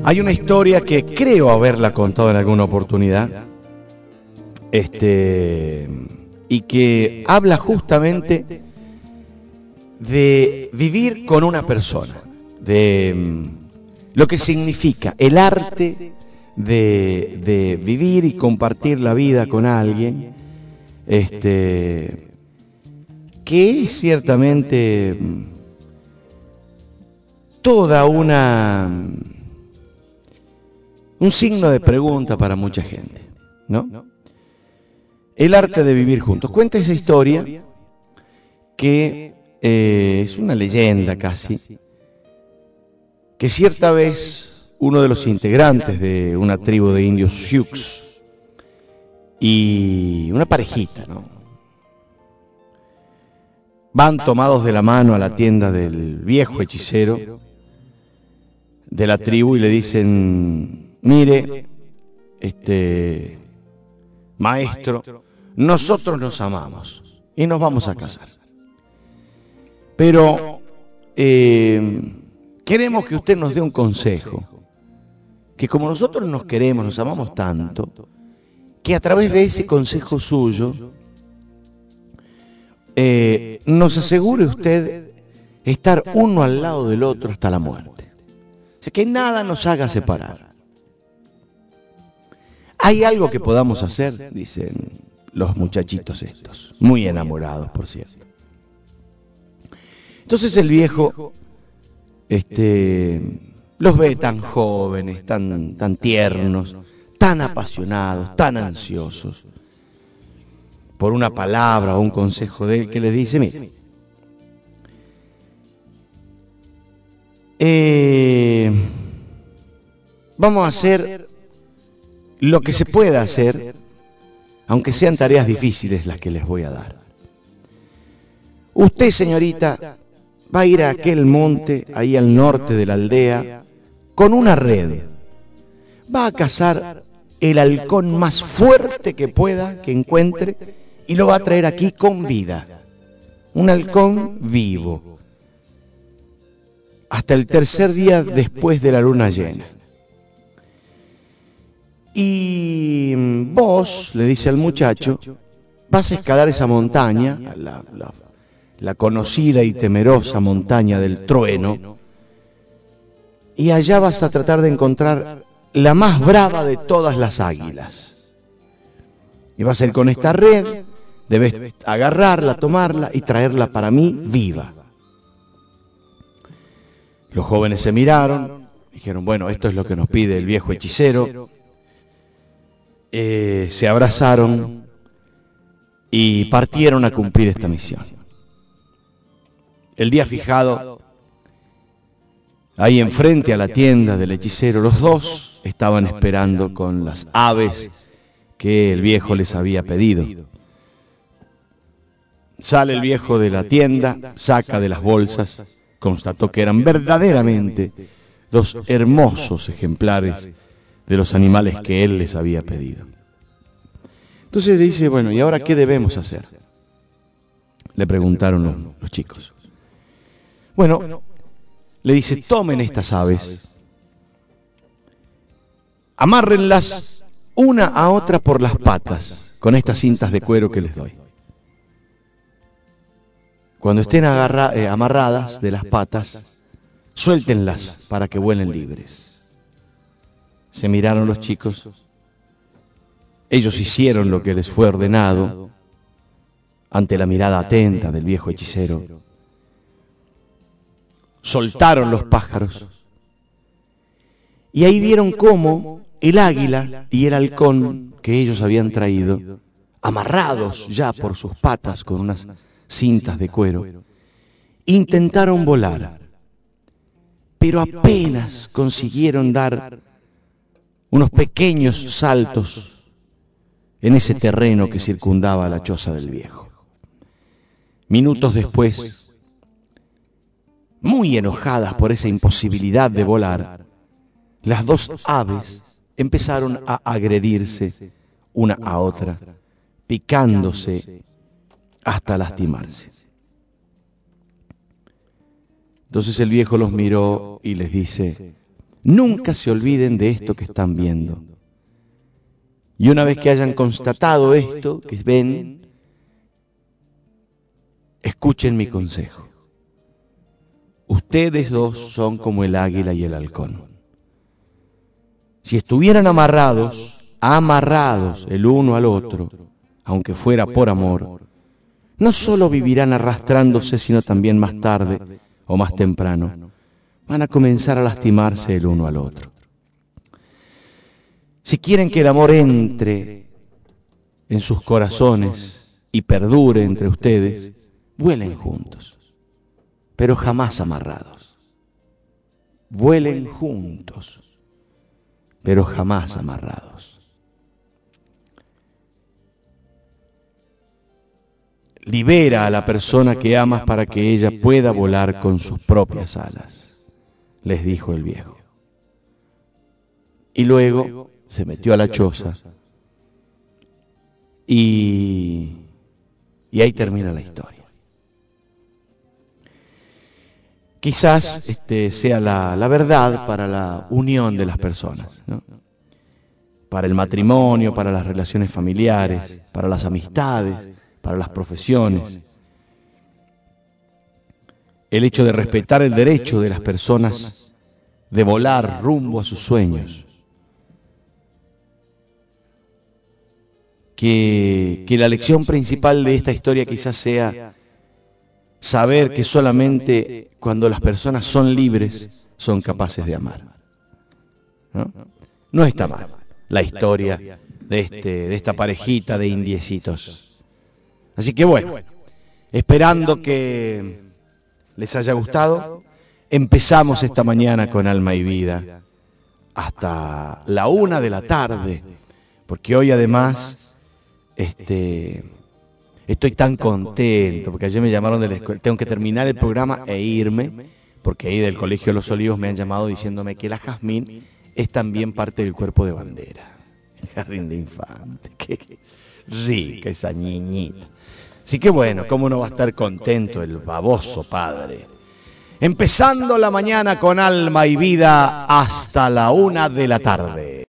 Hay una historia que creo haberla contado en alguna oportunidad, y que habla justamente de vivir con una persona, de lo que significa el arte de vivir y compartir la vida con alguien, que es ciertamente toda un signo de pregunta para mucha gente, ¿no? El arte de vivir juntos. Cuenta esa historia que es una leyenda casi, que cierta vez uno de los integrantes de una tribu de indios Sioux y una parejita, ¿no?, van tomados de la mano a la tienda del viejo hechicero de la tribu y le dicen: mire, maestro, nosotros nos amamos y nos vamos a casar, pero queremos que usted nos dé un consejo, que como nosotros nos queremos, nos amamos tanto, que a través de ese consejo suyo nos asegure usted estar uno al lado del otro hasta la muerte. O sea, que nada nos haga separar. ¿Hay algo que podamos hacer?, dicen los muchachitos estos, muy enamorados, por cierto. Entonces el viejo los ve tan jóvenes, tan tiernos, tan apasionados, tan ansiosos por una palabra o un consejo de él, que les dice: mire, vamos a hacer lo que se pueda hacer, aunque sean tareas difíciles las que les voy a dar. Usted, señorita, va a ir a aquel monte, ahí al norte de la aldea, con una red. Va a cazar el halcón más fuerte que pueda, que encuentre, y lo va a traer aquí con vida. Un halcón vivo. Hasta el tercer día después de la luna llena. Y vos, le dice al muchacho, vas a escalar esa montaña, la conocida y temerosa montaña del trueno, y allá vas a tratar de encontrar la más brava de todas las águilas. Y vas a ir con esta red, debes agarrarla, tomarla y traerla para mí viva. Los jóvenes se miraron, dijeron: bueno, esto es lo que nos pide el viejo hechicero. Se abrazaron y partieron a cumplir esta misión. El día fijado, ahí enfrente a la tienda del hechicero, los dos estaban esperando con las aves que el viejo les había pedido. Sale el viejo de la tienda, saca de las bolsas, constató que eran verdaderamente dos hermosos ejemplares de los animales que él les había pedido. Entonces le dice: bueno, ¿y ahora qué debemos hacer?, le preguntaron los chicos. Bueno, le dice: tomen estas aves, amárrenlas una a otra por las patas con estas cintas de cuero que les doy. Cuando estén amarradas de las patas, suéltenlas para que vuelen libres. Se miraron los chicos. Ellos hicieron lo que les fue ordenado ante la mirada atenta del viejo hechicero. Soltaron los pájaros y ahí vieron cómo el águila y el halcón que ellos habían traído, amarrados ya por sus patas con unas cintas de cuero, intentaron volar, pero apenas consiguieron dar unos pequeños saltos en ese terreno que circundaba la choza del viejo. Minutos después, muy enojadas por esa imposibilidad de volar, las dos aves empezaron a agredirse una a otra, picándose hasta lastimarse. Entonces el viejo los miró y les dice: Nunca se olviden de esto que están viendo. Y una vez que hayan constatado esto, que ven, escuchen mi consejo. Ustedes dos son como el águila y el halcón. Si estuvieran amarrados el uno al otro, aunque fuera por amor, no solo vivirán arrastrándose, sino también más tarde o más temprano, van a comenzar a lastimarse el uno al otro. Si quieren que el amor entre en sus corazones y perdure entre ustedes, vuelen juntos, pero jamás amarrados. Vuelen juntos, pero jamás amarrados. Libera a la persona que amas para que ella pueda volar con sus propias alas, les dijo el viejo. Y luego se metió a la choza y ahí termina la historia. Quizás sea la verdad para la unión de las personas, ¿no? Para el matrimonio, para las relaciones familiares, para las amistades, para las profesiones. El hecho de respetar el derecho de las personas de volar rumbo a sus sueños. Que la lección principal de esta historia quizás sea saber que solamente cuando las personas son libres son capaces de amar. No está mal la historia de esta parejita de indiecitos. Así que bueno, esperando que les haya gustado, empezamos esta mañana con Alma y Vida hasta la 1 de la tarde, porque hoy además estoy tan contento, porque ayer me llamaron de la escuela, tengo que terminar el programa e irme, porque ahí del Colegio Los Olivos me han llamado diciéndome que la Jazmín es también parte del cuerpo de bandera, el jardín de infantes. Qué rica esa niñita. Así que bueno, cómo no va a estar contento el baboso padre. Empezando la mañana con Alma y Vida hasta la 1 de la tarde.